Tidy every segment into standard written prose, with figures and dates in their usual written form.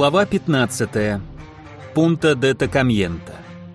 Глава 15. Пунта де Токамьенто.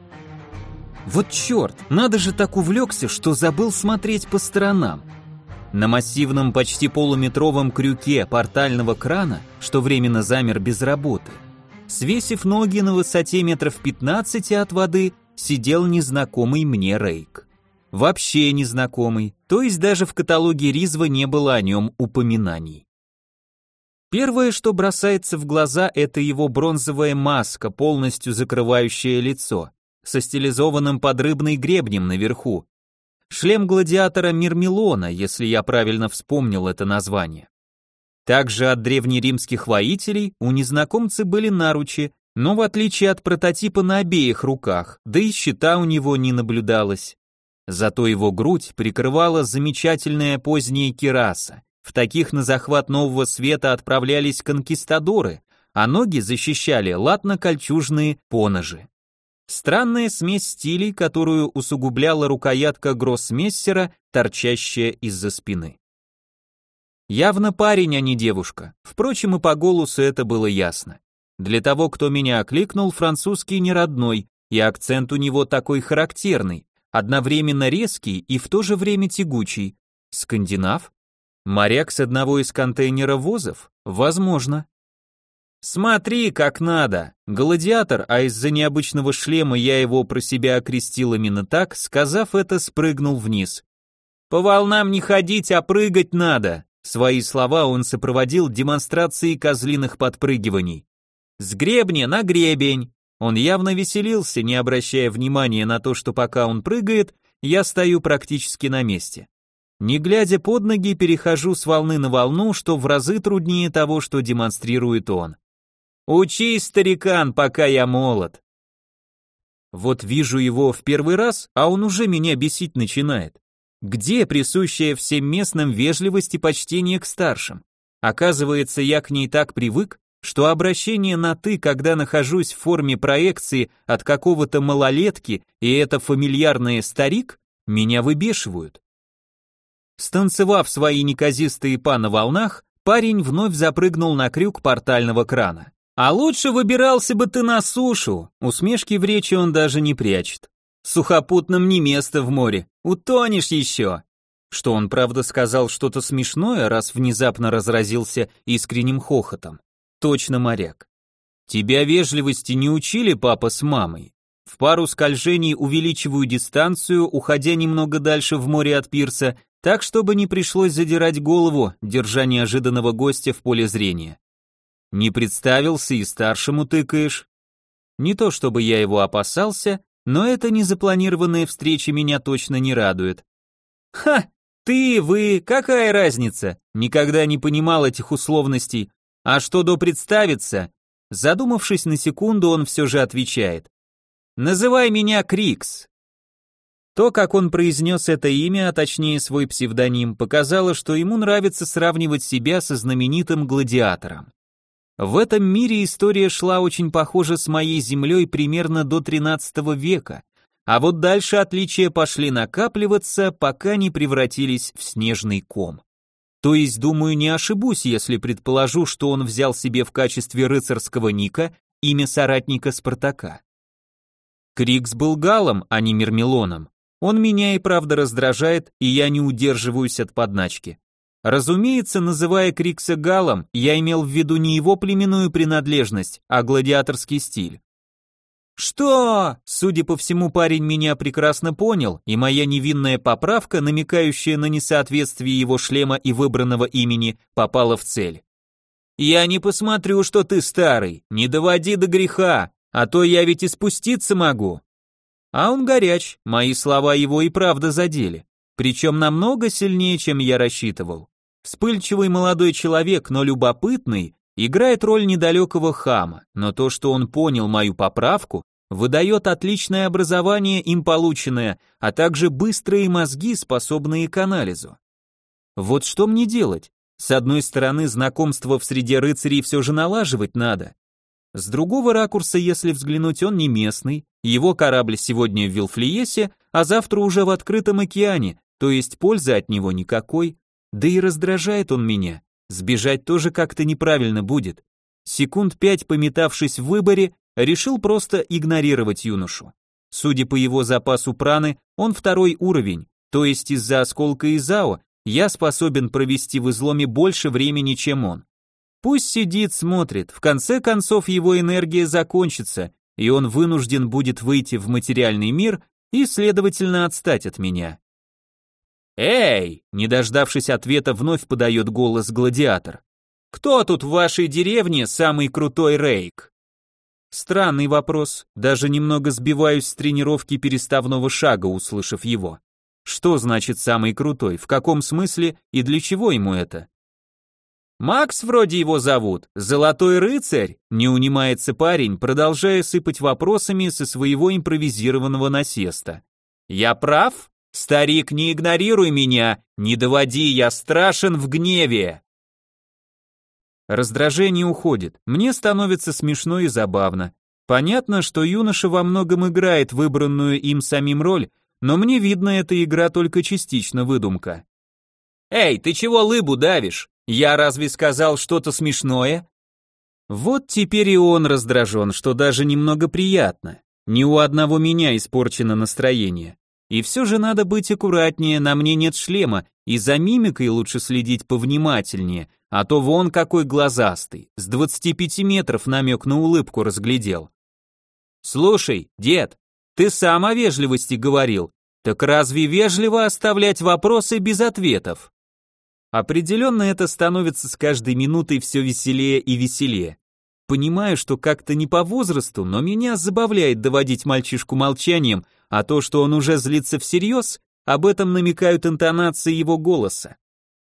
Вот черт, надо же так увлекся, что забыл смотреть по сторонам. На массивном почти полуметровом крюке портального крана, что временно замер без работы, свесив ноги на высоте метров 15 от воды, сидел незнакомый мне Рейк. Вообще незнакомый, то есть даже в каталоге Ризва не было о нем упоминаний. Первое, что бросается в глаза, это его бронзовая маска, полностью закрывающая лицо, со стилизованным подрыбной гребнем наверху. Шлем гладиатора Мирмилона, если я правильно вспомнил это название. Также от древнеримских воителей у незнакомца были наручи, но в отличие от прототипа на обеих руках, да и щита у него не наблюдалось. Зато его грудь прикрывала замечательная поздняя кираса. В таких на захват Нового Света отправлялись конкистадоры, а ноги защищали латно-кольчужные поножи. Странная смесь стилей, которую усугубляла рукоятка гроссмейстера, торчащая из-за спины. Явно парень, а не девушка. Впрочем, и по голосу это было ясно. Для того, кто меня окликнул, французский не родной, и акцент у него такой характерный, одновременно резкий и в то же время тягучий. Скандинав? Моряк с одного из контейнеровозов? Возможно. Смотри, как надо. Гладиатор, а из-за необычного шлема я его про себя окрестил именно так, сказав это, спрыгнул вниз. По волнам не ходить, а прыгать надо. Свои слова он сопроводил демонстрацией козлиных подпрыгиваний. С гребня на гребень. Он явно веселился, не обращая внимания на то, что пока он прыгает, я стою практически на месте. Не глядя под ноги, перехожу с волны на волну, что в разы труднее того, что демонстрирует он. Учись, старикан, пока я молод. Вот вижу его в первый раз, а он уже меня бесить начинает. Где присущая всем местным вежливость и почтение к старшим? Оказывается, я к ней так привык, что обращение на «ты», когда нахожусь в форме проекции от какого-то малолетки, и это фамильярное «старик», меня выбешивают. Станцевав свои неказистые па на волнах, парень вновь запрыгнул на крюк портального крана. «А лучше выбирался бы ты на сушу!» Усмешки в речи он даже не прячет. «Сухопутным не место в море, утонешь еще!» Что он, правда, сказал что-то смешное, раз внезапно разразился искренним хохотом. Точно моряк. «Тебя вежливости не учили папа с мамой?» В пару скольжений увеличиваю дистанцию, уходя немного дальше в море от пирса, так, чтобы не пришлось задирать голову, держа неожиданного гостя в поле зрения. Не представился и старшему тыкаешь. Не то чтобы я его опасался, но эта незапланированная встреча меня точно не радует. Ха, ты, вы, какая разница? Никогда не понимал этих условностей. А что до представиться? Задумавшись на секунду, он все же отвечает. Называй меня Крикс. То, как он произнес это имя, а точнее свой псевдоним, показало, что ему нравится сравнивать себя со знаменитым гладиатором. В этом мире история шла очень похоже с моей землей примерно до 13 века, а вот дальше отличия пошли накапливаться, пока не превратились в снежный ком. То есть, думаю, не ошибусь, если предположу, что он взял себе в качестве рыцарского ника имя соратника Спартака. Крикс был галом, а не Мирмилоном. Он меня и правда раздражает, и я не удерживаюсь от подначки. Разумеется, называя Крикса галом, я имел в виду не его племенную принадлежность, а гладиаторский стиль. Что? Судя по всему, парень меня прекрасно понял, и моя невинная поправка, намекающая на несоответствие его шлема и выбранного имени, попала в цель. Я не посмотрю, что ты старый, не доводи до греха, а то я ведь и спуститься могу. А он горяч, мои слова его и правда задели, причем намного сильнее, чем я рассчитывал. Вспыльчивый молодой человек, но любопытный, играет роль недалекого хама, но то, что он понял мою поправку, выдает отличное образование им полученное, а также быстрые мозги, способные к анализу. Вот что мне делать? С одной стороны, знакомство в среде рыцарей все же налаживать надо. С другого ракурса, если взглянуть, он не местный, его корабль сегодня в Вилфлиесе, а завтра уже в открытом океане, то есть пользы от него никакой, да и раздражает он меня, сбежать тоже как-то неправильно будет. Секунд 5 пометавшись в выборе, решил просто игнорировать юношу. Судя по его запасу праны, он второй уровень, то есть из-за осколка Изао я способен провести в изломе больше времени, чем он. Пусть сидит, смотрит, в конце концов его энергия закончится, и он вынужден будет выйти в материальный мир и, следовательно, отстать от меня. «Эй!» – не дождавшись ответа, вновь подает голос гладиатор. «Кто тут в вашей деревне самый крутой рейк?» Странный вопрос, даже немного сбиваюсь с тренировки переставного шага, услышав его. Что значит самый крутой, в каком смысле и для чего ему это? «Макс вроде его зовут, Золотой рыцарь», не унимается парень, продолжая сыпать вопросами со своего импровизированного насеста. «Я прав? Старик, не игнорируй меня, не доводи, я страшен в гневе». Раздражение уходит, мне становится смешно и забавно. Понятно, что юноша во многом играет выбранную им самим роль, но мне видно, эта игра только частично выдумка. «Эй, ты чего лыбу давишь? Я разве сказал что-то смешное?» Вот теперь и он раздражен, что даже немного приятно. Ни у одного меня испорчено настроение. И все же надо быть аккуратнее, на мне нет шлема, и за мимикой лучше следить повнимательнее, а то вон какой глазастый, с 25 метров намек на улыбку разглядел. «Слушай, дед, ты сам о вежливости говорил, так разве вежливо оставлять вопросы без ответов?» Определенно это становится с каждой минутой все веселее и веселее. Понимаю, что как-то не по возрасту, но меня забавляет доводить мальчишку молчанием, а то, что он уже злится всерьез, об этом намекают интонации его голоса.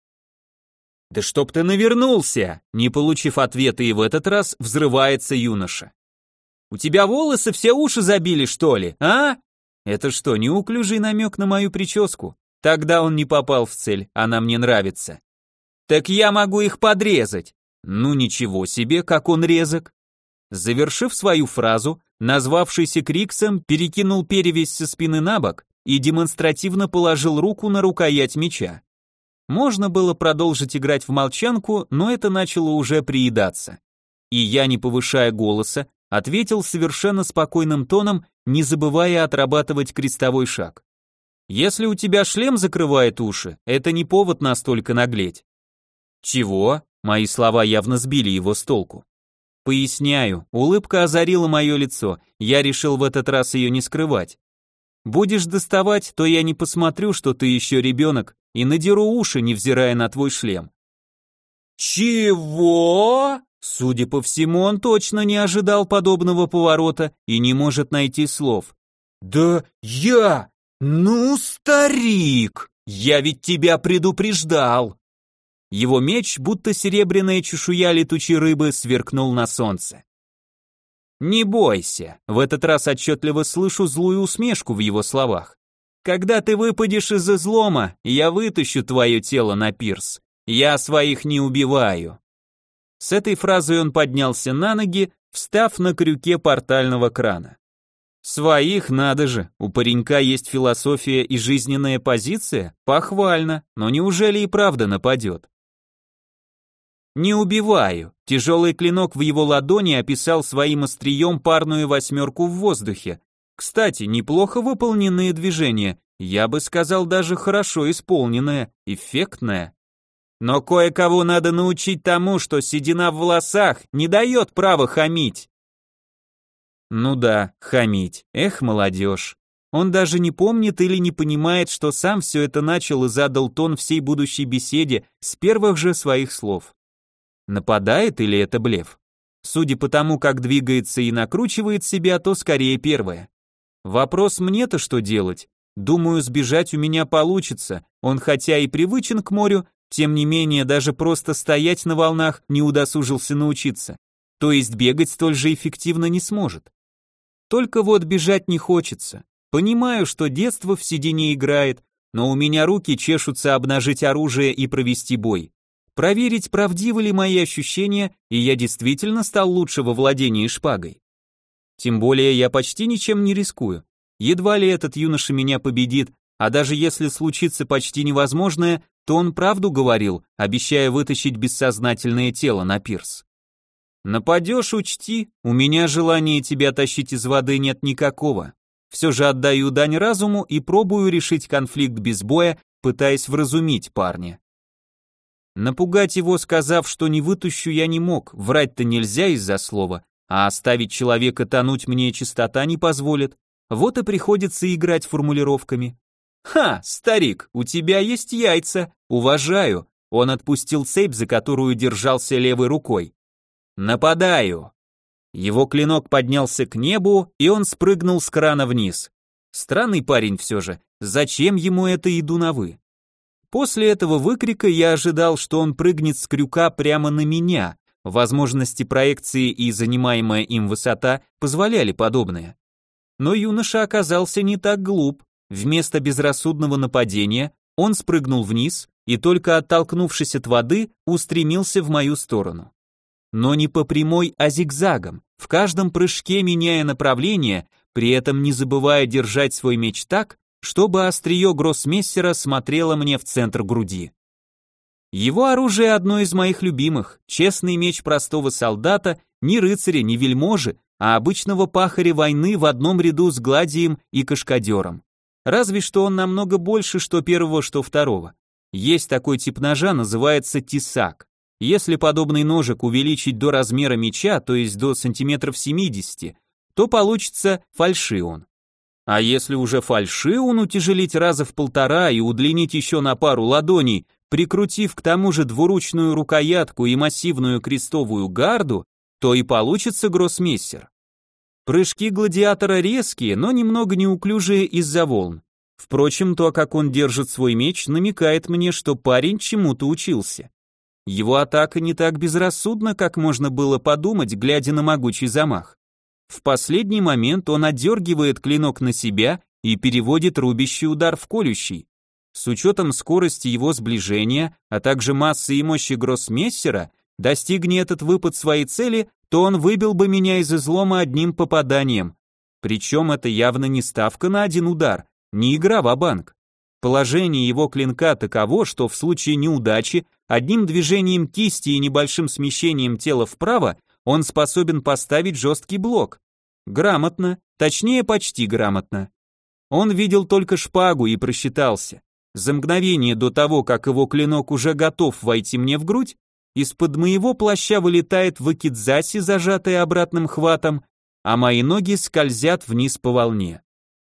«Да чтоб ты навернулся!» Не получив ответа и в этот раз, взрывается юноша. «У тебя волосы все уши забили, что ли, а?» Это что, неуклюжий намек на мою прическу? Тогда он не попал в цель, она мне нравится. «Так я могу их подрезать!» Ну ничего себе, как он резок. Завершив свою фразу, назвавшийся Криксом перекинул перевязь со спины на бок и демонстративно положил руку на рукоять меча. Можно было продолжить играть в молчанку, но это начало уже приедаться. И я, не повышая голоса, ответил совершенно спокойным тоном, не забывая отрабатывать крестовой шаг. «Если у тебя шлем закрывает уши, это не повод настолько наглеть». «Чего?» Мои слова явно сбили его с толку. Поясняю, улыбка озарила мое лицо, я решил в этот раз ее не скрывать. Будешь доставать, то я не посмотрю, что ты еще ребенок, и надеру уши, невзирая на твой шлем. Чего? Судя по всему, он точно не ожидал подобного поворота и не может найти слов. Да я... Ну, старик, я ведь тебя предупреждал. Его меч, будто серебряная чешуя летучей рыбы, сверкнул на солнце. «Не бойся», в этот раз отчетливо слышу злую усмешку в его словах. «Когда ты выпадешь из излома, я вытащу твое тело на пирс. Я своих не убиваю». С этой фразой он поднялся на ноги, встав на крюке портального крана. «Своих, надо же, у паренька есть философия и жизненная позиция? Похвально, но неужели и правда нападет?» «Не убиваю». Тяжелый клинок в его ладони описал своим острием парную восьмерку в воздухе. Кстати, неплохо выполненные движения, я бы сказал, даже хорошо исполненное, эффектное. Но кое-кого надо научить тому, что седина в волосах не дает права хамить. Ну да, хамить. Эх, молодежь. Он даже не помнит или не понимает, что сам все это начал и задал тон всей будущей беседе с первых же своих слов. Нападает или это блеф? Судя по тому, как двигается и накручивает себя, то скорее первое. Вопрос мне-то что делать? Думаю, сбежать у меня получится. Он хотя и привычен к морю, тем не менее даже просто стоять на волнах не удосужился научиться. То есть бегать столь же эффективно не сможет. Только вот бежать не хочется. Понимаю, что детство в седине играет, но у меня руки чешутся обнажить оружие и провести бой. Проверить, правдивы ли мои ощущения, и я действительно стал лучше во владении шпагой. Тем более я почти ничем не рискую. Едва ли этот юноша меня победит, а даже если случится почти невозможное, то он правду говорил, обещая вытащить бессознательное тело на пирс. Нападешь, учти, у меня желания тебя тащить из воды нет никакого. Все же отдаю дань разуму и пробую решить конфликт без боя, пытаясь вразумить парня. Напугать его, сказав, что не вытащу, я не мог, врать-то нельзя из-за слова, а оставить человека тонуть мне чистота не позволит. Вот и приходится играть формулировками. «Ха, старик, у тебя есть яйца, уважаю», он отпустил цепь, за которую держался левой рукой. «Нападаю!» Его клинок поднялся к небу, и он спрыгнул с крана вниз. Странный парень все же, зачем ему это иду на «вы»? После этого выкрика я ожидал, что он прыгнет с крюка прямо на меня, возможности проекции и занимаемая им высота позволяли подобное. Но юноша оказался не так глуп, вместо безрассудного нападения он спрыгнул вниз и только оттолкнувшись от воды, устремился в мою сторону. Но не по прямой, а зигзагом, в каждом прыжке меняя направление, при этом не забывая держать свой меч так, чтобы острие гроссмейстера смотрело мне в центр груди. Его оружие одно из моих любимых, честный меч простого солдата, ни рыцаря, ни вельможи, а обычного пахаря войны в одном ряду с гладием и кашкадером. Разве что он намного больше что первого, что второго. Есть такой тип ножа, называется тесак. Если подобный ножик увеличить до размера меча, то есть до сантиметров 70, то получится фальшион. А если уже фальшион утяжелить раза в 1,5 и удлинить еще на пару ладоней, прикрутив к тому же двуручную рукоятку и массивную крестовую гарду, то и получится гроссмейстер. Прыжки гладиатора резкие, но немного неуклюжие из-за волн. Впрочем, то, как он держит свой меч, намекает мне, что парень чему-то учился. Его атака не так безрассудна, как можно было подумать, глядя на могучий замах. В последний момент он отдергивает клинок на себя и переводит рубящий удар в колющий. С учетом скорости его сближения, а также массы и мощи гроссмейстера, достигни этот выпад своей цели, то он выбил бы меня из излома одним попаданием. Причем это явно не ставка на один удар, не игра ва-банк. Положение его клинка таково, что в случае неудачи одним движением кисти и небольшим смещением тела вправо он способен поставить жесткий блок. Грамотно, точнее почти грамотно. Он видел только шпагу и просчитался. За мгновение до того, как его клинок уже готов войти мне в грудь, из-под моего плаща вылетает вакидзаси, зажатая обратным хватом, а мои ноги скользят вниз по волне.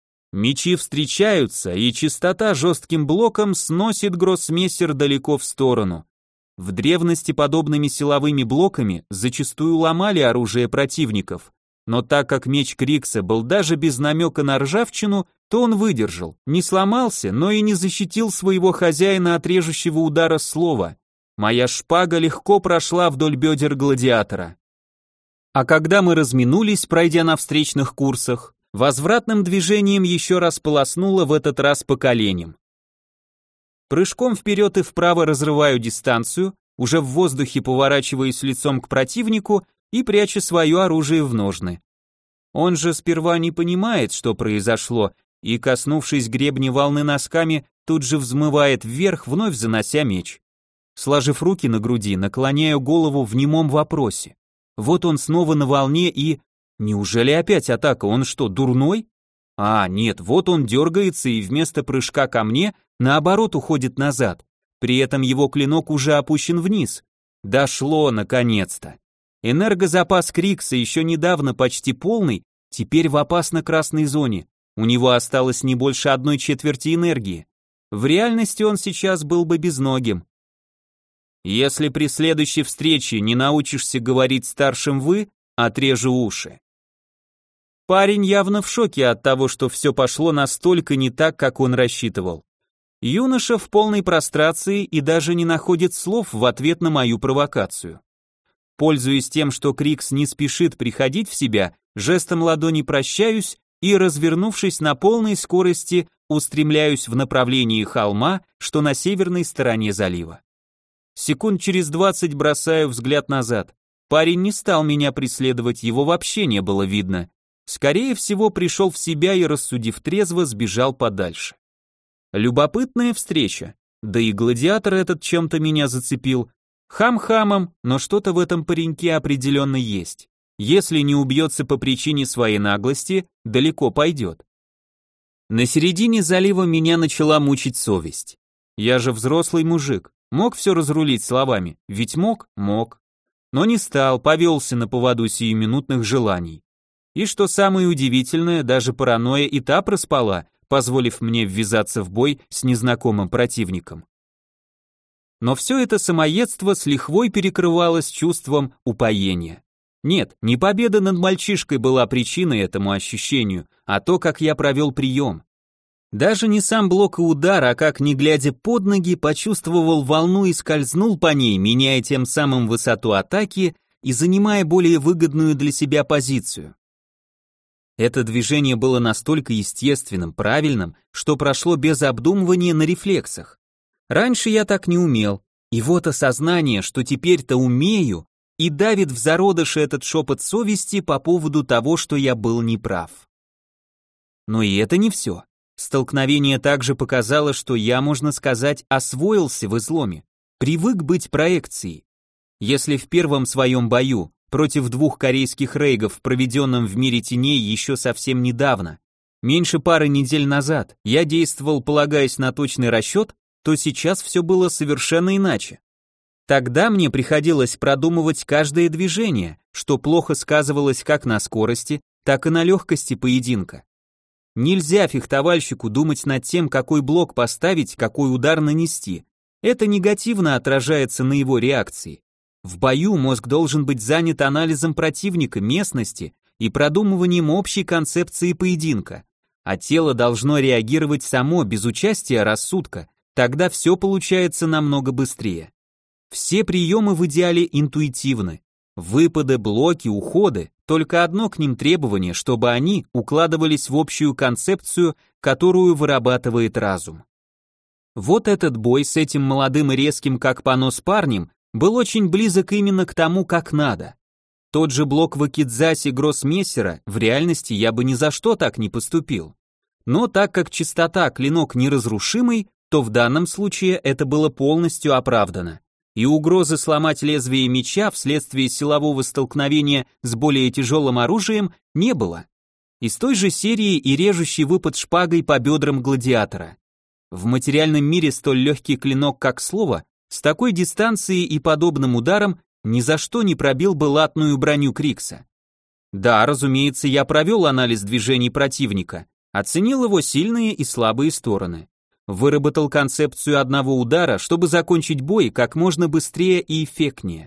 Мечи встречаются, и чистота жестким блоком сносит гроссмейстер далеко в сторону. В древности подобными силовыми блоками зачастую ломали оружие противников, но так как меч Крикса был даже без намека на ржавчину, то он выдержал, не сломался, но и не защитил своего хозяина от режущего удара слова. Моя шпага легко прошла вдоль бедер гладиатора. А когда мы разминулись, пройдя на встречных курсах, возвратным движением еще раз полоснуло, в этот раз по коленям. Прыжком вперед и вправо разрываю дистанцию, уже в воздухе поворачиваясь лицом к противнику и пряча свое оружие в ножны. Он же сперва не понимает, что произошло, и, коснувшись гребня волны носками, тут же взмывает вверх, вновь занося меч. Сложив руки на груди, наклоняю голову в немом вопросе. Вот он снова на волне и... Неужели опять атака? Он что, дурной? А, нет, вот он дергается и вместо прыжка ко мне, наоборот, уходит назад. При этом его клинок уже опущен вниз. Дошло, наконец-то. Энергозапас Крикса, еще недавно почти полный, теперь в опасно-красной зоне. У него осталось не больше 1/4 энергии. В реальности он сейчас был бы безногим. Если при следующей встрече не научишься говорить старшим «вы», отрежу уши. Парень явно в шоке от того, что все пошло настолько не так, как он рассчитывал. Юноша в полной прострации и даже не находит слов в ответ на мою провокацию. Пользуясь тем, что Крикс не спешит приходить в себя, жестом ладони прощаюсь и, развернувшись на полной скорости, устремляюсь в направлении холма, что на северной стороне залива. Секунд через 20 бросаю взгляд назад. Парень не стал меня преследовать, его вообще не было видно. Скорее всего, пришел в себя и, рассудив трезво, сбежал подальше. Любопытная встреча. Да и гладиатор этот чем-то меня зацепил. Хам хамом, но что-то в этом пареньке определенно есть. Если не убьется по причине своей наглости, далеко пойдет. На середине залива меня начала мучить совесть. Я же взрослый мужик, мог все разрулить словами, ведь мог, но не стал, повелся на поводу сиюминутных желаний. И что самое удивительное, даже паранойя и та проспала, позволив мне ввязаться в бой с незнакомым противником. Но все это самоедство с лихвой перекрывалось чувством упоения. Нет, не победа над мальчишкой была причиной этому ощущению, а то, как я провел прием. Даже не сам блок и удар, а как, не глядя под ноги, почувствовал волну и скользнул по ней, меняя тем самым высоту атаки и занимая более выгодную для себя позицию. Это движение было настолько естественным, правильным, что прошло без обдумывания на рефлексах. Раньше я так не умел, и вот осознание, что теперь-то умею, и давит в зародыше этот шепот совести по поводу того, что я был неправ. Но и это не все. Столкновение также показало, что я, можно сказать, освоился в изломе, привык быть проекцией. Если в первом своем бою против 2 корейских рейгов, проведенном в мире теней еще совсем недавно, меньше пары недель назад, я действовал, полагаясь на точный расчет, то сейчас все было совершенно иначе. Тогда мне приходилось продумывать каждое движение, что плохо сказывалось как на скорости, так и на легкости поединка. Нельзя фехтовальщику думать над тем, какой блок поставить, какой удар нанести. Это негативно отражается на его реакции. В бою мозг должен быть занят анализом противника, местности и продумыванием общей концепции поединка, а тело должно реагировать само, без участия рассудка, тогда все получается намного быстрее. Все приемы в идеале интуитивны. Выпады, блоки, уходы, только одно к ним требование, чтобы они укладывались в общую концепцию, которую вырабатывает разум. Вот этот бой с этим молодым и резким как понос парнем был очень близок именно к тому, как надо. Тот же блок в акидзасе гроссмейстера, в реальности я бы ни за что так не поступил. Но так как чистота клинок неразрушимый, то в данном случае это было полностью оправдано. И угрозы сломать лезвие меча вследствие силового столкновения с более тяжелым оружием не было. Из той же серии и режущий выпад шпагой по бедрам гладиатора. В материальном мире столь легкий клинок, как слово, с такой дистанцией и подобным ударом ни за что не пробил бы латную броню Крикса. Да, разумеется, я провел анализ движений противника, оценил его сильные и слабые стороны. Выработал концепцию одного удара, чтобы закончить бой как можно быстрее и эффектнее.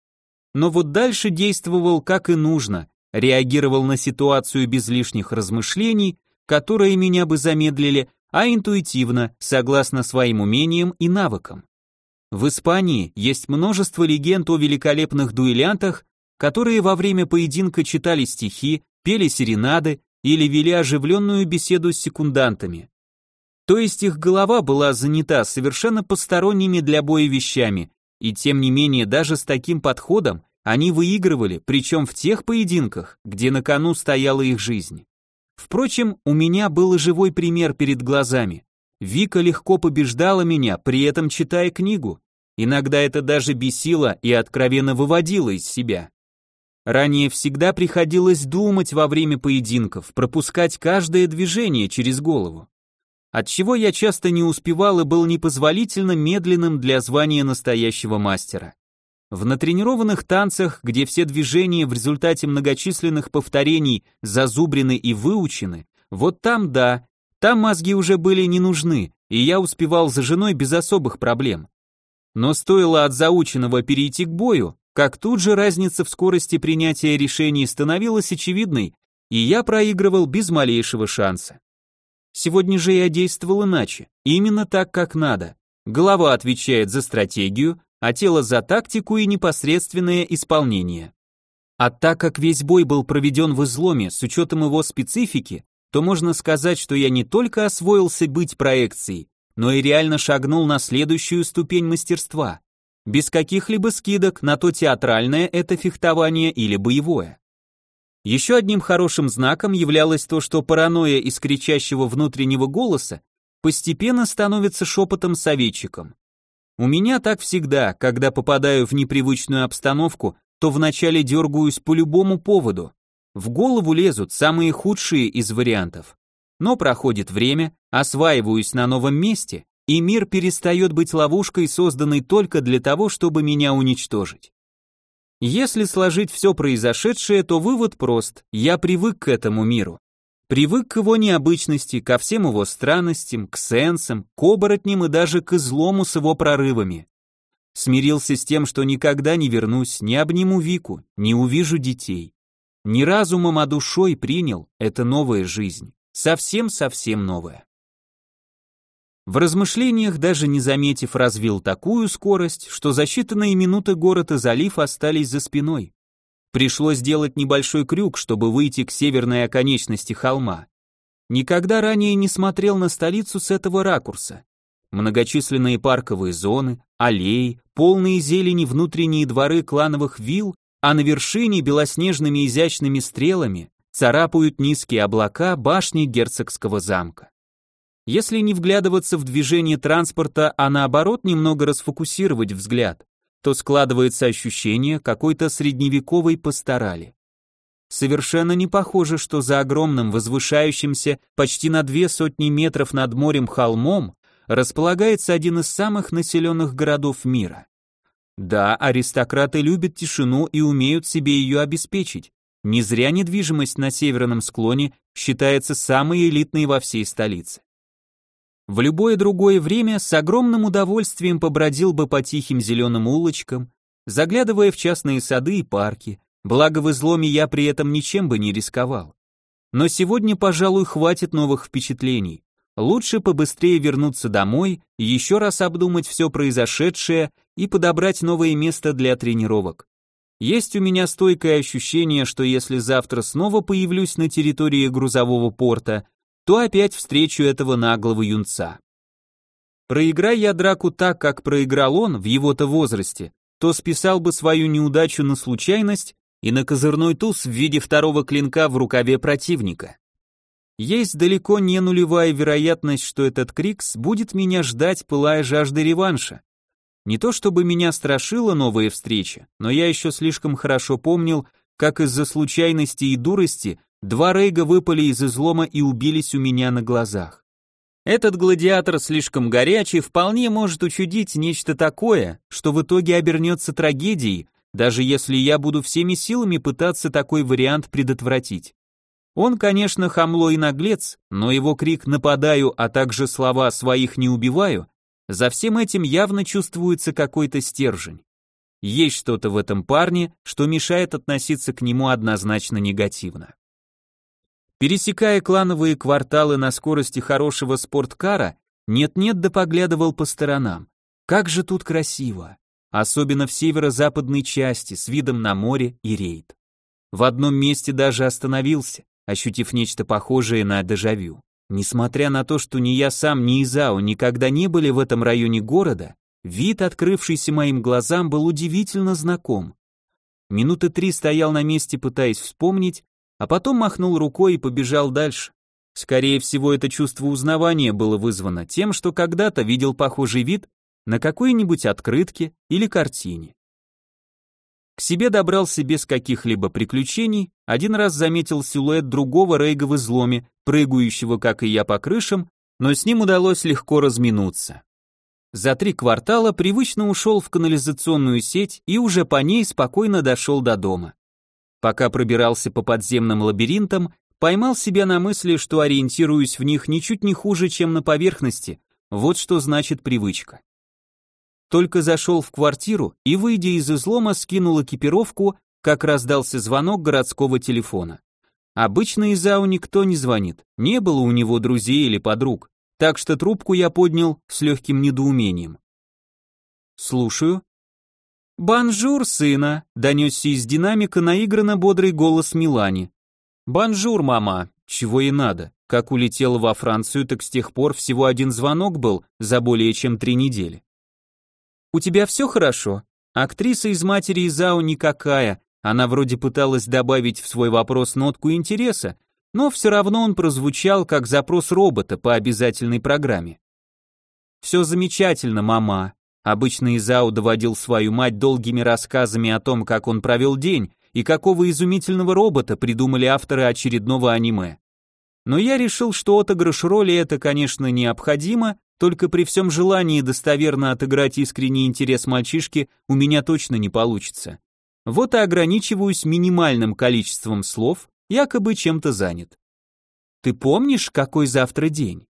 Но вот дальше действовал как и нужно, реагировал на ситуацию без лишних размышлений, которые меня бы замедлили, а интуитивно, согласно своим умениям и навыкам. В Испании есть множество легенд о великолепных дуэлянтах, которые во время поединка читали стихи, пели серенады или вели оживленную беседу с секундантами. То есть их голова была занята совершенно посторонними для боя вещами, и тем не менее даже с таким подходом они выигрывали, причем в тех поединках, где на кону стояла их жизнь. Впрочем, у меня был и живой пример перед глазами. Вика легко побеждала меня, при этом читая книгу. Иногда это даже бесило и откровенно выводило из себя. Ранее всегда приходилось думать во время поединков, пропускать каждое движение через голову. Отчего я часто не успевал и был непозволительно медленным для звания настоящего мастера. В натренированных танцах, где все движения в результате многочисленных повторений зазубрены и выучены, вот там да, там мозги уже были не нужны, и я успевал за женой без особых проблем. Но стоило от заученного перейти к бою, как тут же разница в скорости принятия решений становилась очевидной, и я проигрывал без малейшего шанса. Сегодня же я действовал иначе, именно так, как надо. Голова отвечает за стратегию, а тело за тактику и непосредственное исполнение. А так как весь бой был проведен в изломе с учетом его специфики, то можно сказать, что я не только освоился быть проекцией, но и реально шагнул на следующую ступень мастерства, без каких-либо скидок на то, театральное это фехтование или боевое. Еще одним хорошим знаком являлось то, что паранойя из кричащего внутреннего голоса постепенно становится шепотом-советчиком. У меня так всегда, когда попадаю в непривычную обстановку, то вначале дергаюсь по любому поводу. В голову лезут самые худшие из вариантов. Но проходит время, осваиваюсь на новом месте, и мир перестает быть ловушкой, созданной только для того, чтобы меня уничтожить. Если сложить все произошедшее, то вывод прост: я привык к этому миру. Привык к его необычности, ко всем его странностям, к сенсам, к оборотням и даже к излому с его прорывами. Смирился с тем, что никогда не вернусь, не обниму Вику, не увижу детей. Не разумом, а душой принял, это новая жизнь, совсем-совсем новая. В размышлениях, даже не заметив, развил такую скорость, что за считанные минуты город и залив остались за спиной. Пришлось сделать небольшой крюк, чтобы выйти к северной оконечности холма. Никогда ранее не смотрел на столицу с этого ракурса. Многочисленные парковые зоны, аллеи, полные зелени внутренние дворы клановых вилл, а на вершине белоснежными изящными стрелами царапают низкие облака башни герцогского замка. Если не вглядываться в движение транспорта, а наоборот немного расфокусировать взгляд, то складывается ощущение какой-то средневековой пасторали. Совершенно не похоже, что за огромным возвышающимся почти на 200 метров над морем холмом располагается один из самых населенных городов мира. Да, аристократы любят тишину и умеют себе ее обеспечить. Не зря недвижимость на северном склоне считается самой элитной во всей столице. В любое другое время с огромным удовольствием побродил бы по тихим зеленым улочкам, заглядывая в частные сады и парки, благо в изломе я при этом ничем бы не рисковал. Но сегодня, пожалуй, хватит новых впечатлений. Лучше побыстрее вернуться домой, еще раз обдумать все произошедшее и подобрать новое место для тренировок. Есть у меня стойкое ощущение, что если завтра снова появлюсь на территории грузового порта, то опять встречу этого наглого юнца. Проиграй я драку так, как проиграл он в его-то возрасте, то списал бы свою неудачу на случайность и на козырной туз в виде второго клинка в рукаве противника. Есть далеко не нулевая вероятность, что этот Крикс будет меня ждать, пылая жаждой реванша. Не то чтобы меня страшила новая встреча, но я еще слишком хорошо помнил, как из-за случайности и дурости два рейга выпали из излома и убились у меня на глазах. Этот гладиатор слишком горячий, вполне может учудить нечто такое, что в итоге обернется трагедией, даже если я буду всеми силами пытаться такой вариант предотвратить. Он, конечно, хамло и наглец, но его крик «нападаю», а также слова «своих не убиваю», за всем этим явно чувствуется какой-то стержень. Есть что-то в этом парне, что мешает относиться к нему однозначно негативно. Пересекая клановые кварталы на скорости хорошего спорткара, нет-нет да поглядывал по сторонам. Как же тут красиво! Особенно в северо-западной части, с видом на море и рейд. В одном месте даже остановился, ощутив нечто похожее на дежавю. Несмотря на то, что ни я сам, ни Изао никогда не были в этом районе города, вид, открывшийся моим глазам, был удивительно знаком. Минуты 3 стоял на месте, пытаясь вспомнить, а потом махнул рукой и побежал дальше. Скорее всего, это чувство узнавания было вызвано тем, что когда-то видел похожий вид на какой-нибудь открытке или картине. К себе добрался без каких-либо приключений, один раз заметил силуэт другого рейга в изломе, прыгающего, как и я, по крышам, но с ним удалось легко разминуться. За 3 квартала привычно ушел в канализационную сеть и уже по ней спокойно дошел до дома. Пока пробирался по подземным лабиринтам, поймал себя на мысли, что ориентируюсь в них ничуть не хуже, чем на поверхности, вот что значит привычка. Только зашел в квартиру и, выйдя из излома, скинул экипировку, как раздался звонок городского телефона. Обычно Изао никто не звонит, не было у него друзей или подруг, так что трубку я поднял с легким недоумением. «Слушаю». «Бонжур, сына», — донесся из динамика наигранно бодрый голос Милани. «Бонжур, мама», чего и надо, как улетела во Францию, так с тех пор всего один звонок был за более чем 3 недели. «У тебя все хорошо?» Актриса из матери Изао никакая, она вроде пыталась добавить в свой вопрос нотку интереса, но все равно он прозвучал как запрос робота по обязательной программе. «Все замечательно, мама», Обычно Изао доводил свою мать долгими рассказами о том, как он провел день и какого изумительного робота придумали авторы очередного аниме. Но я решил, что отыгрыш роли это, конечно, необходимо, только при всем желании достоверно отыграть искренний интерес мальчишки у меня точно не получится. Вот и ограничиваюсь минимальным количеством слов, якобы чем-то занят. Ты помнишь, какой завтра день?